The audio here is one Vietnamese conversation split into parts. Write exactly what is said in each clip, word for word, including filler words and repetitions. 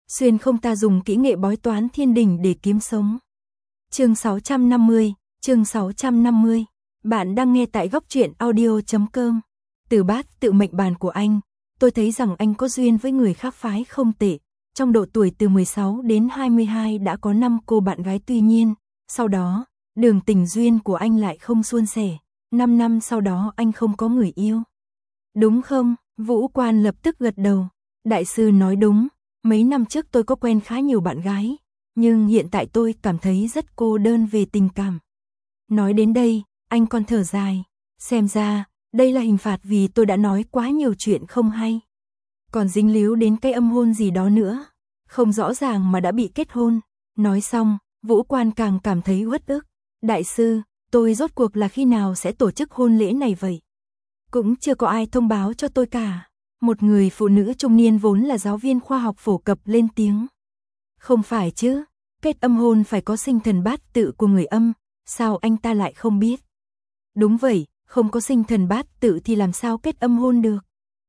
xuyên không ta dùng kỹ nghệ bói toán thiên đình để kiếm sống. Chương sáu trăm năm mươi, chương sáu trăm năm mươi. Bạn đang nghe tại góc truyện audio chấm com. Từ bát tự mệnh bàn của anh, tôi thấy rằng anh có duyên với người khác phái không tệ. Trong độ tuổi từ mười sáu đến hai mươi hai đã có năm cô bạn gái, tuy nhiên, sau đó, đường tình duyên của anh lại không suôn sẻ. năm năm sau đó anh không có người yêu. Đúng không? Vũ Quan lập tức gật đầu. Đại sư nói đúng, mấy năm trước tôi có quen khá nhiều bạn gái, nhưng hiện tại tôi cảm thấy rất cô đơn về tình cảm. Nói đến đây, anh còn thở dài. Xem ra, đây là hình phạt vì tôi đã nói quá nhiều chuyện không hay. Còn dính líu đến cái âm hôn gì đó nữa. Không rõ ràng mà đã bị kết hôn. Nói xong, Vũ Quan càng cảm thấy uất ức. Đại sư, tôi rốt cuộc là khi nào sẽ tổ chức hôn lễ này vậy? Cũng chưa có ai thông báo cho tôi cả. Một người phụ nữ trung niên vốn là giáo viên khoa học phổ cập lên tiếng. Không phải chứ, kết âm hôn phải có sinh thần bát tự của người âm, sao anh ta lại không biết? Đúng vậy, không có sinh thần bát tự thì làm sao kết âm hôn được?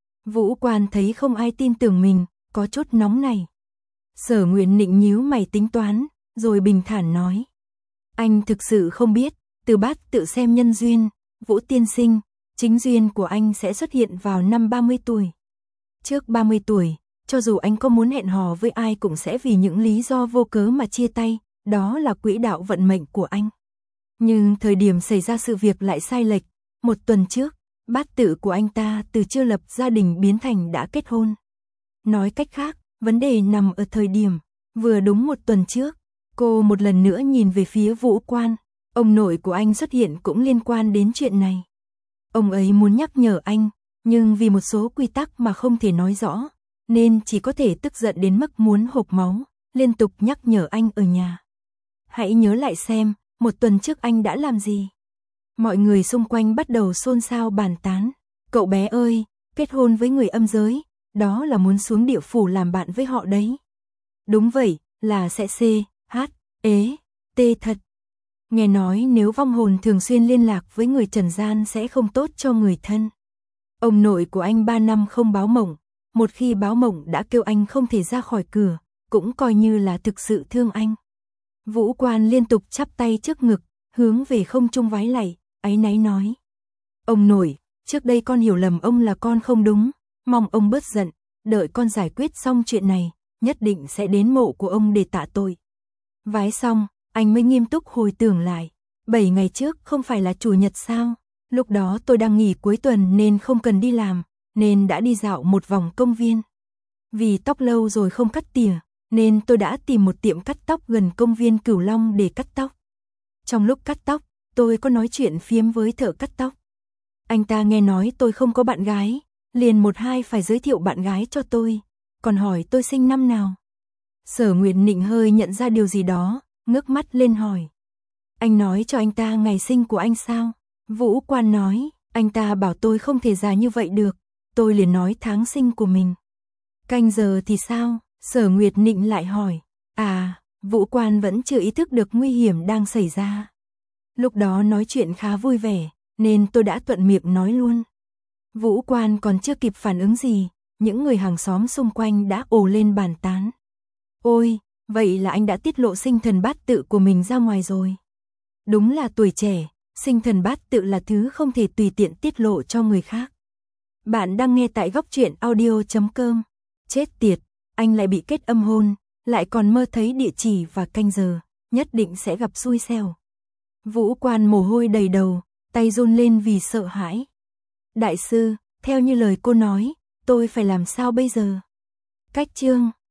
Vũ Quan thấy không ai tin tưởng mình, có chút nóng này. Sở Nguyện Nịnh nhíu mày tính toán, rồi bình thản nói. Anh thực sự không biết, từ bát tự xem nhân duyên, Vũ tiên sinh, chính duyên của anh sẽ xuất hiện vào năm ba mươi tuổi. Trước ba mươi tuổi, cho dù anh có muốn hẹn hò với ai cũng sẽ vì những lý do vô cớ mà chia tay, đó là quỹ đạo vận mệnh của anh. Nhưng thời điểm xảy ra sự việc lại sai lệch, một tuần trước, bát tự của anh ta từ chưa lập gia đình biến thành đã kết hôn. Nói cách khác, vấn đề nằm ở thời điểm, vừa đúng một tuần trước, cô một lần nữa nhìn về phía Vũ Quan, ông nội của anh xuất hiện cũng liên quan đến chuyện này. Ông ấy muốn nhắc nhở anh, nhưng vì một số quy tắc mà không thể nói rõ, nên chỉ có thể tức giận đến mức muốn hộc máu, liên tục nhắc nhở anh ở nhà. Hãy nhớ lại xem, một tuần trước anh đã làm gì? Mọi người xung quanh bắt đầu xôn xao bàn tán. Cậu bé ơi, kết hôn với người âm giới, đó là muốn xuống địa phủ làm bạn với họ đấy. Đúng vậy, là sẽ C, H, ế, T thật. Nghe nói nếu vong hồn thường xuyên liên lạc với người trần gian sẽ không tốt cho người thân. Ông nội của anh ba năm không báo mộng, một khi báo mộng đã kêu anh không thể ra khỏi cửa, cũng coi như là thực sự thương anh. Vũ Quan liên tục chắp tay trước ngực, hướng về không trung vái lạy, áy náy nói. Ông nội, trước đây con hiểu lầm ông là con không đúng, mong ông bớt giận, đợi con giải quyết xong chuyện này, nhất định sẽ đến mộ của ông để tạ tội. Vái xong, anh mới nghiêm túc hồi tưởng lại, bảy ngày trước không phải là chủ nhật sao? Lúc đó tôi đang nghỉ cuối tuần nên không cần đi làm, nên đã đi dạo một vòng công viên. Vì tóc lâu rồi không cắt tỉa, nên tôi đã tìm một tiệm cắt tóc gần công viên Cửu Long để cắt tóc. Trong lúc cắt tóc, tôi có nói chuyện phiếm với thợ cắt tóc. Anh ta nghe nói tôi không có bạn gái, liền một hai phải giới thiệu bạn gái cho tôi, còn hỏi tôi sinh năm nào. Sở Nguyện Nịnh hơi nhận ra điều gì đó, ngước mắt lên hỏi. Anh nói cho anh ta ngày sinh của anh sao? Vũ Quan nói, anh ta bảo tôi không thể già như vậy được, tôi liền nói tháng sinh của mình. Canh giờ thì sao? Sở Nguyệt Nịnh lại hỏi. À, Vũ Quan vẫn chưa ý thức được nguy hiểm đang xảy ra. Lúc đó nói chuyện khá vui vẻ, nên tôi đã thuận miệng nói luôn. Vũ Quan còn chưa kịp phản ứng gì, những người hàng xóm xung quanh đã ồ lên bàn tán. Ôi, vậy là anh đã tiết lộ sinh thần bát tự của mình ra ngoài rồi. Đúng là tuổi trẻ, sinh thần bát tự là thứ không thể tùy tiện tiết lộ cho người khác. Bạn đang nghe tại góc truyện audio chấm com. Chết tiệt, anh lại bị kết âm hôn, lại còn mơ thấy địa chỉ và canh giờ, nhất định sẽ gặp xui xẻo. Vũ Quan mồ hôi đầy đầu, tay run lên vì sợ hãi. Đại sư, theo như lời cô nói, tôi phải làm sao bây giờ? Cách chương